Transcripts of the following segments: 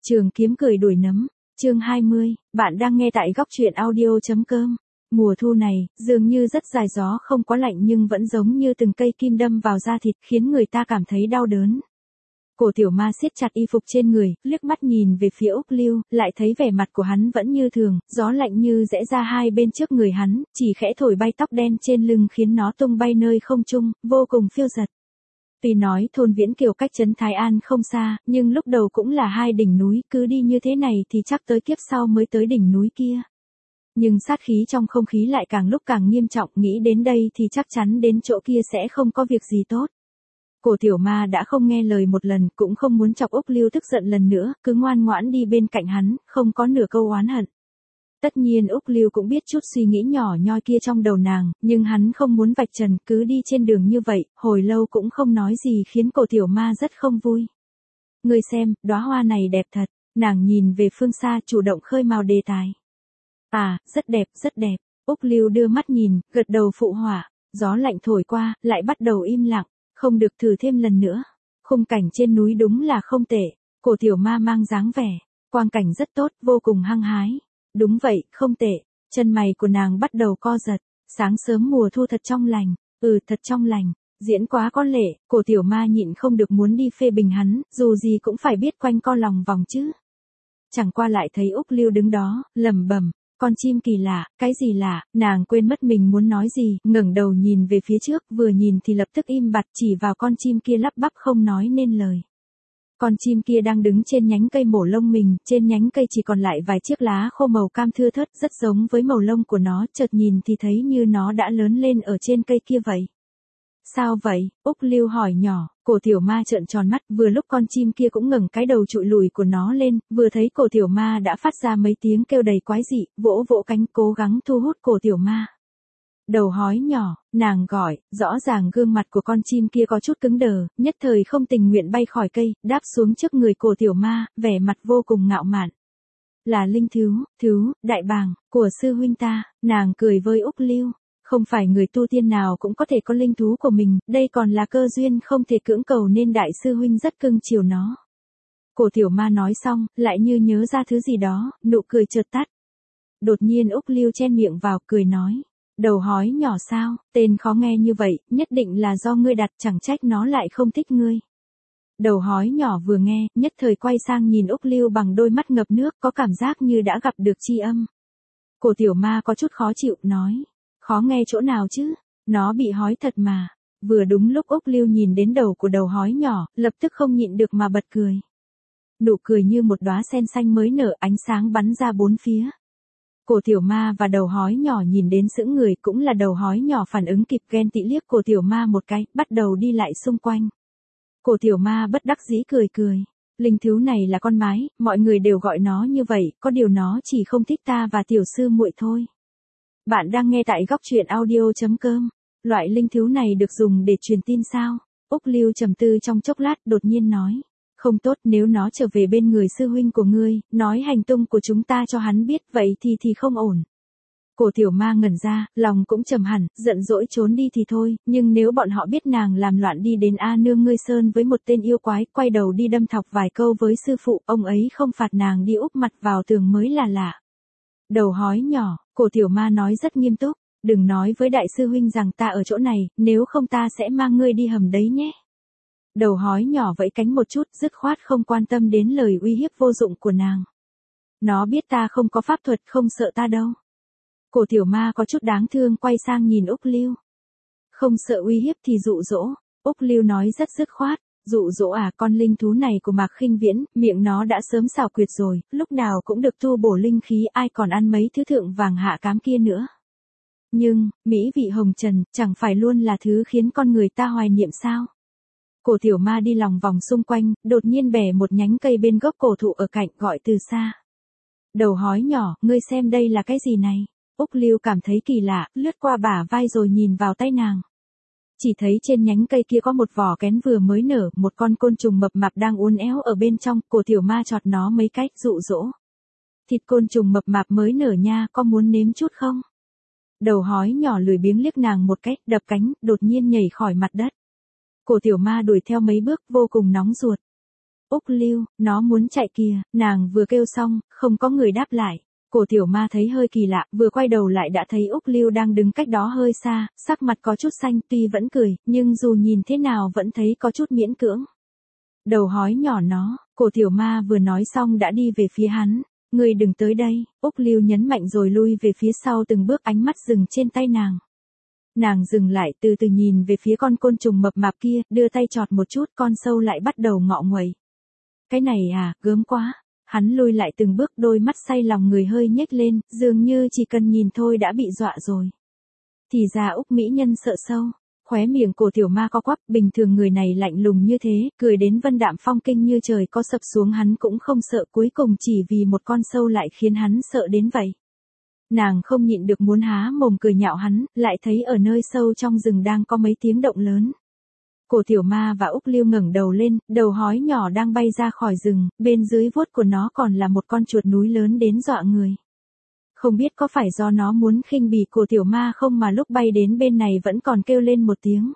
Trường kiếm cười đuổi nấm, chương 20, bạn đang nghe tại góc truyện audio.com. Mùa thu này, dường như rất dài gió không quá lạnh nhưng vẫn giống như từng cây kim đâm vào da thịt khiến người ta cảm thấy đau đớn. Cổ Tiểu Ma siết chặt y phục trên người, liếc mắt nhìn về phía Úc Lưu, lại thấy vẻ mặt của hắn vẫn như thường, gió lạnh như rẽ ra hai bên trước người hắn, chỉ khẽ thổi bay tóc đen trên lưng khiến nó tung bay nơi không trung, vô cùng phiêu dật. Tuy nói thôn Viễn Kiều cách trấn Thái An không xa, nhưng lúc đầu cũng là hai đỉnh núi, cứ đi như thế này thì chắc tới kiếp sau mới tới đỉnh núi kia. Nhưng sát khí trong không khí lại càng lúc càng nghiêm trọng, nghĩ đến đây thì chắc chắn đến chỗ kia sẽ không có việc gì tốt. Cổ Tiểu Ma đã không nghe lời một lần, cũng không muốn chọc Úc Lưu tức giận lần nữa, cứ ngoan ngoãn đi bên cạnh hắn, không có nửa câu oán hận. Tất nhiên Úc Lưu cũng biết chút suy nghĩ nhỏ nhoi kia trong đầu nàng, nhưng hắn không muốn vạch trần, cứ đi trên đường như vậy, hồi lâu cũng không nói gì khiến Cổ Tiểu Ma rất không vui. Ngươi xem, đóa hoa này đẹp thật, nàng nhìn về phương xa chủ động khơi mào đề tài. À, rất đẹp, rất đẹp. Úc Lưu đưa mắt nhìn, gật đầu phụ họa. Gió lạnh thổi qua, lại bắt đầu im lặng, không được thử thêm lần nữa. Khung cảnh trên núi đúng là không tệ. Cổ Tiểu Ma mang dáng vẻ, quang cảnh rất tốt, vô cùng hăng hái. Đúng vậy, không tệ. Chân mày của nàng bắt đầu co giật. Sáng sớm mùa thu thật trong lành. Thật trong lành. Diễn quá có lệ. Cổ Tiểu Ma nhịn không được muốn đi phê bình hắn, dù gì cũng phải biết quanh co lòng vòng chứ. Chẳng qua lại thấy Úc Lưu đứng đó, lẩm bẩm. Con chim kỳ lạ, cái gì lạ, nàng quên mất mình muốn nói gì, ngẩng đầu nhìn về phía trước, vừa nhìn thì lập tức im bặt, chỉ vào con chim kia lắp bắp không nói nên lời. Con chim kia đang đứng trên nhánh cây mổ lông mình, trên nhánh cây chỉ còn lại vài chiếc lá khô màu cam thưa thớt, rất giống với màu lông của nó, chợt nhìn thì thấy như nó đã lớn lên ở trên cây kia vậy. Sao vậy? Úc Lưu hỏi nhỏ. Cổ Tiểu Ma trợn tròn mắt, vừa lúc con chim kia cũng ngẩng cái đầu trụi lùi của nó lên, vừa thấy Cổ Tiểu Ma đã phát ra mấy tiếng kêu đầy quái dị, vỗ vỗ cánh cố gắng thu hút Cổ Tiểu Ma. Đầu hói nhỏ, nàng gọi, rõ ràng gương mặt của con chim kia có chút cứng đờ, nhất thời không tình nguyện bay khỏi cây, đáp xuống trước người Cổ Tiểu Ma, vẻ mặt vô cùng ngạo mạn. Là linh thú, đại bàng, của sư huynh ta, nàng cười với Úc Lưu. Không phải người tu tiên nào cũng có thể có linh thú của mình, đây còn là cơ duyên không thể cưỡng cầu nên đại sư huynh rất cưng chiều nó. Cổ Tiểu Ma nói xong, lại như nhớ ra thứ gì đó, nụ cười chợt tắt. Đột nhiên Úc Lưu chen miệng vào, cười nói. Đầu hói nhỏ sao, tên khó nghe như vậy, nhất định là do ngươi đặt, chẳng trách nó lại không thích ngươi. Đầu hói nhỏ vừa nghe, nhất thời quay sang nhìn Úc Lưu bằng đôi mắt ngập nước, có cảm giác như đã gặp được tri âm. Cổ Tiểu Ma có chút khó chịu, nói. Khó nghe chỗ nào chứ, nó bị hói thật mà. Vừa đúng lúc Úc Lưu nhìn đến đầu của đầu hói nhỏ, lập tức không nhịn được mà bật cười. Nụ cười như một đóa sen xanh mới nở, ánh sáng bắn ra bốn phía. Cổ Tiểu Ma và đầu hói nhỏ nhìn đến sững người, cũng là đầu hói nhỏ phản ứng kịp, ghen tị liếc Cổ Tiểu Ma một cái, bắt đầu đi lại xung quanh. Cổ Tiểu Ma bất đắc dĩ cười cười. Linh thú này là con mái, mọi người đều gọi nó như vậy, có điều nó chỉ không thích ta và tiểu sư muội thôi. Bạn đang nghe tại góc truyện audio.com. Loại linh thú này được dùng để truyền tin sao? Úc Lưu trầm tư trong chốc lát, đột nhiên nói. Không tốt, nếu nó trở về bên người sư huynh của ngươi, nói hành tung của chúng ta cho hắn biết, vậy thì không ổn. Cổ Tiểu Ma ngẩn ra, lòng cũng trầm hẳn, giận dỗi trốn đi thì thôi, nhưng nếu bọn họ biết nàng làm loạn đi đến A Nương ngươi sơn với một tên yêu quái, quay đầu đi đâm thọc vài câu với sư phụ, ông ấy không phạt nàng đi úp mặt vào tường mới là lạ. Đầu hói nhỏ, Cổ Tiểu Ma nói rất nghiêm túc, đừng nói với đại sư huynh rằng ta ở chỗ này, nếu không ta sẽ mang ngươi đi hầm đấy nhé. Đầu hói nhỏ vẫy cánh một chút, dứt khoát không quan tâm đến lời uy hiếp vô dụng của nàng. Nó biết ta không có pháp thuật, không sợ ta đâu. Cổ Tiểu Ma có chút đáng thương quay sang nhìn Úc Lưu. Không sợ uy hiếp thì dụ dỗ. Úc Lưu nói rất dứt khoát. Dụ dỗ à, con linh thú này của Mạc Khinh Viễn, miệng nó đã sớm xảo quyệt rồi, lúc nào cũng được tu bổ linh khí, ai còn ăn mấy thứ thượng vàng hạ cám kia nữa. Nhưng, mỹ vị hồng trần, chẳng phải luôn là thứ khiến con người ta hoài niệm sao? Cổ Tiểu Ma đi lòng vòng xung quanh, đột nhiên bẻ một nhánh cây bên gốc cổ thụ ở cạnh, gọi từ xa. Đầu hói nhỏ, ngươi xem đây là cái gì này? Úc Lưu cảm thấy kỳ lạ, lướt qua bả vai rồi nhìn vào tay nàng. Chỉ thấy trên nhánh cây kia có một vỏ kén vừa mới nở, một con côn trùng mập mạp đang uốn éo ở bên trong, Cổ Tiểu Ma chọt nó mấy cách, dụ dỗ. Thịt côn trùng mập mạp mới nở nha, có muốn nếm chút không? Đầu hói nhỏ lười biếng liếc nàng một cách, đập cánh, đột nhiên nhảy khỏi mặt đất. Cổ Tiểu Ma đuổi theo mấy bước, vô cùng nóng ruột. Úc Lưu, nó muốn chạy kìa, nàng vừa kêu xong, không có người đáp lại. Cổ tiểu ma thấy hơi kỳ lạ, vừa quay đầu lại đã thấy Úc Lưu đang đứng cách đó hơi xa, sắc mặt có chút xanh, tuy vẫn cười, nhưng dù nhìn thế nào vẫn thấy có chút miễn cưỡng. Đầu hói nhỏ nó, cổ tiểu ma vừa nói xong đã đi về phía hắn. Ngươi đừng tới đây, Úc Lưu nhấn mạnh rồi lui về phía sau từng bước, ánh mắt dừng trên tay nàng. Nàng dừng lại, từ từ nhìn về phía con côn trùng mập mạp kia, đưa tay chọt một chút, con sâu lại bắt đầu ngọ nguậy. Cái này à, gớm quá. Hắn lui lại từng bước, đôi mắt say lòng người hơi nhếch lên, dường như chỉ cần nhìn thôi đã bị dọa rồi. Thì ra Úc mỹ nhân sợ sâu. Khóe miệng cổ tiểu ma co quắp, bình thường người này lạnh lùng như thế, cười đến vân đạm phong kinh như trời có sập xuống hắn cũng không sợ, cuối cùng chỉ vì một con sâu lại khiến hắn sợ đến vậy. Nàng không nhịn được muốn há mồm cười nhạo hắn, lại thấy ở nơi sâu trong rừng đang có mấy tiếng động lớn. Cổ tiểu ma và Úc Lưu ngẩng đầu lên, đầu hói nhỏ đang bay ra khỏi rừng, bên dưới vuốt của nó còn là một con chuột núi lớn đến dọa người. Không biết có phải do nó muốn khinh bỉ cổ tiểu ma không mà lúc bay đến bên này vẫn còn kêu lên một tiếng.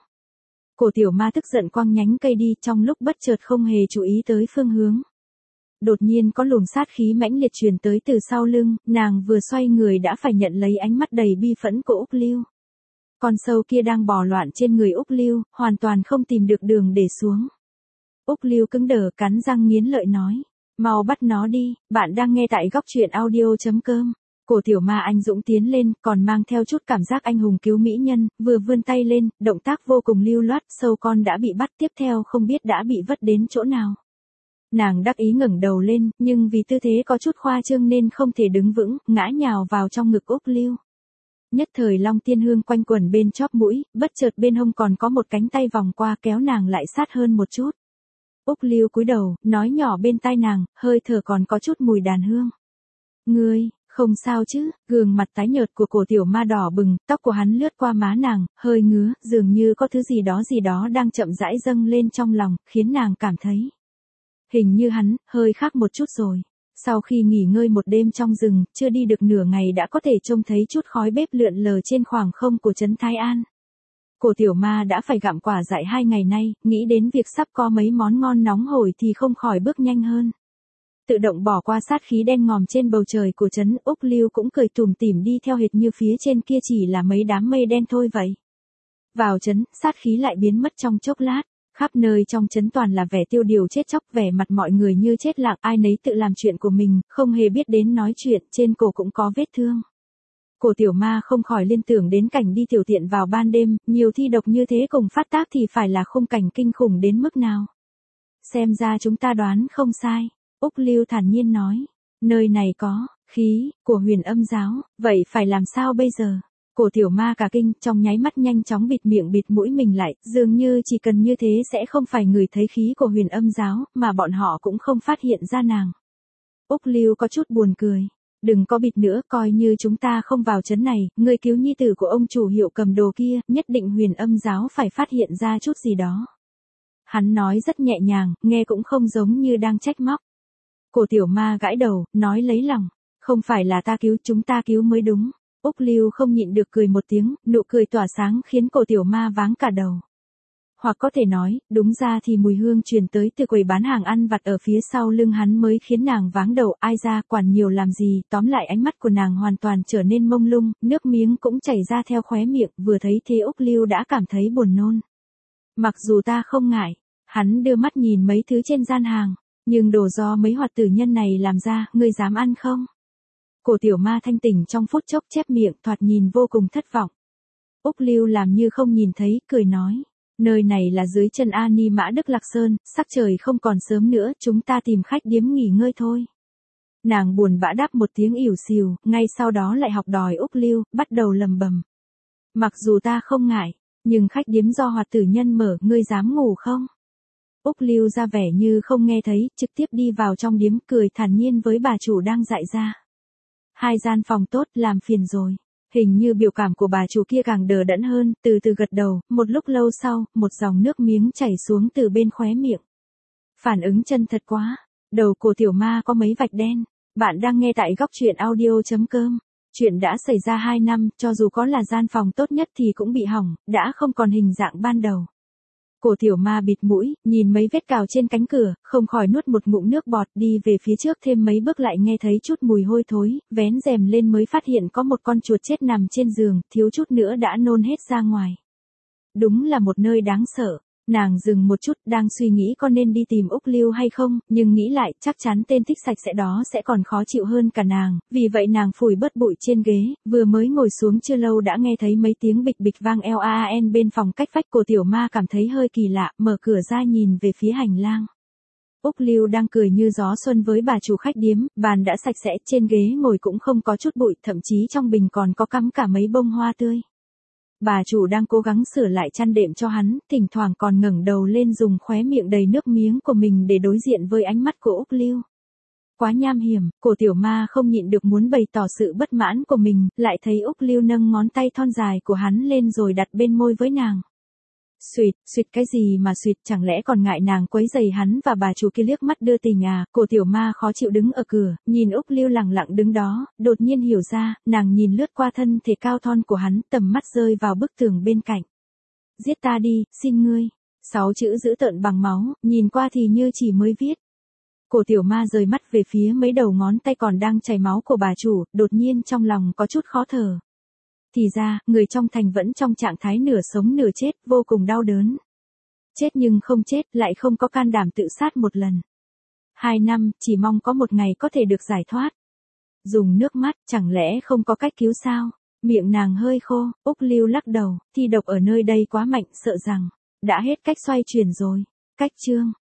Cổ tiểu ma tức giận quăng nhánh cây đi, trong lúc bất chợt không hề chú ý tới phương hướng. Đột nhiên có luồng sát khí mãnh liệt truyền tới từ sau lưng, nàng vừa xoay người đã phải nhận lấy ánh mắt đầy bi phẫn của Úc Lưu. Con sâu kia đang bò loạn trên người Úc Lưu, hoàn toàn không tìm được đường để xuống. Úc Lưu cứng đờ, cắn răng nghiến lợi nói, mau bắt nó đi. Bạn đang nghe tại góc truyện audio.com. Cổ tiểu ma anh dũng tiến lên, còn mang theo chút cảm giác anh hùng cứu mỹ nhân, vừa vươn tay lên, động tác vô cùng lưu loát, sâu con đã bị bắt, tiếp theo không biết đã bị vất đến chỗ nào. Nàng đắc ý ngẩng đầu lên, nhưng vì tư thế có chút khoa trương nên không thể đứng vững, ngã nhào vào trong ngực Úc Lưu. Nhất thời long tiên hương quanh quẩn bên chóp mũi, bất chợt bên hông còn có một cánh tay vòng qua kéo nàng lại sát hơn một chút. Úc Lưu cúi đầu, nói nhỏ bên tai nàng, hơi thở còn có chút mùi đàn hương. Ngươi, không sao chứ? Gương mặt tái nhợt của cổ tiểu ma đỏ bừng, tóc của hắn lướt qua má nàng, hơi ngứa, dường như có thứ gì đó đang chậm rãi dâng lên trong lòng, khiến nàng cảm thấy. Hình như hắn, hơi khác một chút rồi. Sau khi nghỉ ngơi một đêm trong rừng, chưa đi được nửa ngày đã có thể trông thấy chút khói bếp lượn lờ trên khoảng không của trấn Thái An. Cổ tiểu ma đã phải gặm quả dại 2 ngày nay, nghĩ đến việc sắp có mấy món ngon nóng hổi thì không khỏi bước nhanh hơn. Tự động bỏ qua sát khí đen ngòm trên bầu trời của trấn, Úc Lưu cũng cười tủm tỉm đi theo hệt như phía trên kia chỉ là mấy đám mây đen thôi vậy. Vào trấn, sát khí lại biến mất trong chốc lát. Khắp nơi trong trấn toàn là vẻ tiêu điều chết chóc, vẻ mặt mọi người như chết lặng, ai nấy tự làm chuyện của mình, không hề biết đến nói chuyện, trên cổ cũng có vết thương. Cổ tiểu ma không khỏi liên tưởng đến cảnh đi tiểu tiện vào ban đêm, nhiều thi độc như thế cùng phát tác thì phải là khung cảnh kinh khủng đến mức nào. Xem ra chúng ta đoán không sai, Úc Lưu thản nhiên nói, nơi này có khí của Huyền Âm giáo, vậy phải làm sao bây giờ? Cổ tiểu ma cả kinh, trong nháy mắt nhanh chóng bịt miệng bịt mũi mình lại, dường như chỉ cần như thế sẽ không phải người thấy khí của Huyền Âm giáo, mà bọn họ cũng không phát hiện ra nàng. Úc Lưu có chút buồn cười. Đừng có bịt nữa, coi như chúng ta không vào trấn này, người cứu nhi tử của ông chủ Hiệu cầm đồ kia, nhất định Huyền Âm giáo phải phát hiện ra chút gì đó. Hắn nói rất nhẹ nhàng, nghe cũng không giống như đang trách móc. Cổ tiểu ma gãi đầu, nói lấy lòng, không phải là ta cứu, chúng ta cứu mới đúng. Úc Lưu không nhịn được cười một tiếng, nụ cười tỏa sáng khiến cổ tiểu ma váng cả đầu. Hoặc có thể nói, đúng ra thì mùi hương truyền tới từ quầy bán hàng ăn vặt ở phía sau lưng hắn mới khiến nàng váng đầu, ai ra quản nhiều làm gì, tóm lại ánh mắt của nàng hoàn toàn trở nên mông lung, nước miếng cũng chảy ra theo khóe miệng, vừa thấy thế Úc Lưu đã cảm thấy buồn nôn. Mặc dù ta không ngại, hắn đưa mắt nhìn mấy thứ trên gian hàng, nhưng đồ do mấy hoạt tử nhân này làm ra, ngươi dám ăn không? Cổ tiểu ma thanh tỉnh trong phút chốc chép miệng, thoạt nhìn vô cùng thất vọng. Úc Lưu làm như không nhìn thấy, cười nói. Nơi này là dưới chân A Ni Mã Đức Lạc Sơn, sắc trời không còn sớm nữa, chúng ta tìm khách điếm nghỉ ngơi thôi. Nàng buồn bã đáp một tiếng ỉu xìu, ngay sau đó lại học đòi Úc Lưu, bắt đầu lầm bầm. Mặc dù ta không ngại, nhưng khách điếm do hoạt tử nhân mở, ngươi dám ngủ không? Úc Lưu ra vẻ như không nghe thấy, trực tiếp đi vào trong điếm, cười thản nhiên với bà chủ đang dạy ra. 2 gian phòng tốt, làm phiền rồi. Hình như biểu cảm của bà chủ kia càng đờ đẫn hơn, từ từ gật đầu, một lúc lâu sau, một dòng nước miếng chảy xuống từ bên khóe miệng. Phản ứng chân thật quá, đầu cổ tiểu ma có mấy vạch đen. Bạn đang nghe tại góc truyện audio.com. Chuyện đã xảy ra 2 năm, cho dù có là gian phòng tốt nhất thì cũng bị hỏng, đã không còn hình dạng ban đầu. Cổ tiểu ma bịt mũi, nhìn mấy vết cào trên cánh cửa, không khỏi nuốt một ngụm nước bọt, đi về phía trước thêm mấy bước lại nghe thấy chút mùi hôi thối, vén rèm lên mới phát hiện có một con chuột chết nằm trên giường, thiếu chút nữa đã nôn hết ra ngoài. Đúng là một nơi đáng sợ. Nàng dừng một chút, đang suy nghĩ có nên đi tìm Úc Lưu hay không, nhưng nghĩ lại, chắc chắn tên thích sạch sẽ đó sẽ còn khó chịu hơn cả nàng, vì vậy nàng phủi bớt bụi trên ghế, vừa mới ngồi xuống chưa lâu đã nghe thấy mấy tiếng bịch bịch vang LAN bên phòng cách vách. Cổ tiểu ma cảm thấy hơi kỳ lạ, mở cửa ra nhìn về phía hành lang. Úc Lưu đang cười như gió xuân với bà chủ khách điếm, bàn đã sạch sẽ, trên ghế ngồi cũng không có chút bụi, thậm chí trong bình còn có cắm cả mấy bông hoa tươi. Bà chủ đang cố gắng sửa lại chăn đệm cho hắn, thỉnh thoảng còn ngẩng đầu lên dùng khóe miệng đầy nước miếng của mình để đối diện với ánh mắt của Úc Lưu. Quá nham hiểm, cổ tiểu ma không nhịn được muốn bày tỏ sự bất mãn của mình, lại thấy Úc Lưu nâng ngón tay thon dài của hắn lên rồi đặt bên môi với nàng. Xuyệt, xuyệt cái gì mà xuyệt, chẳng lẽ còn ngại nàng quấy rầy hắn và bà chủ kia liếc mắt đưa tình à. Cổ tiểu ma khó chịu đứng ở cửa, nhìn Úc Lưu lẳng lặng đứng đó, đột nhiên hiểu ra, nàng nhìn lướt qua thân thể cao thon của hắn, tầm mắt rơi vào bức tường bên cạnh. Giết ta đi, xin ngươi. 6 chữ dữ tợn bằng máu, nhìn qua thì như chỉ mới viết. Cổ tiểu ma rời mắt về phía mấy đầu ngón tay còn đang chảy máu của bà chủ, đột nhiên trong lòng có chút khó thở. Thì ra, người trong thành vẫn trong trạng thái nửa sống nửa chết, vô cùng đau đớn. Chết nhưng không chết, lại không có can đảm tự sát một lần. 2 năm, chỉ mong có một ngày có thể được giải thoát. Dùng nước mắt, chẳng lẽ không có cách cứu sao? Miệng nàng hơi khô, Úc Lưu lắc đầu, thi độc ở nơi đây quá mạnh, sợ rằng đã hết cách xoay chuyển rồi. Cách chương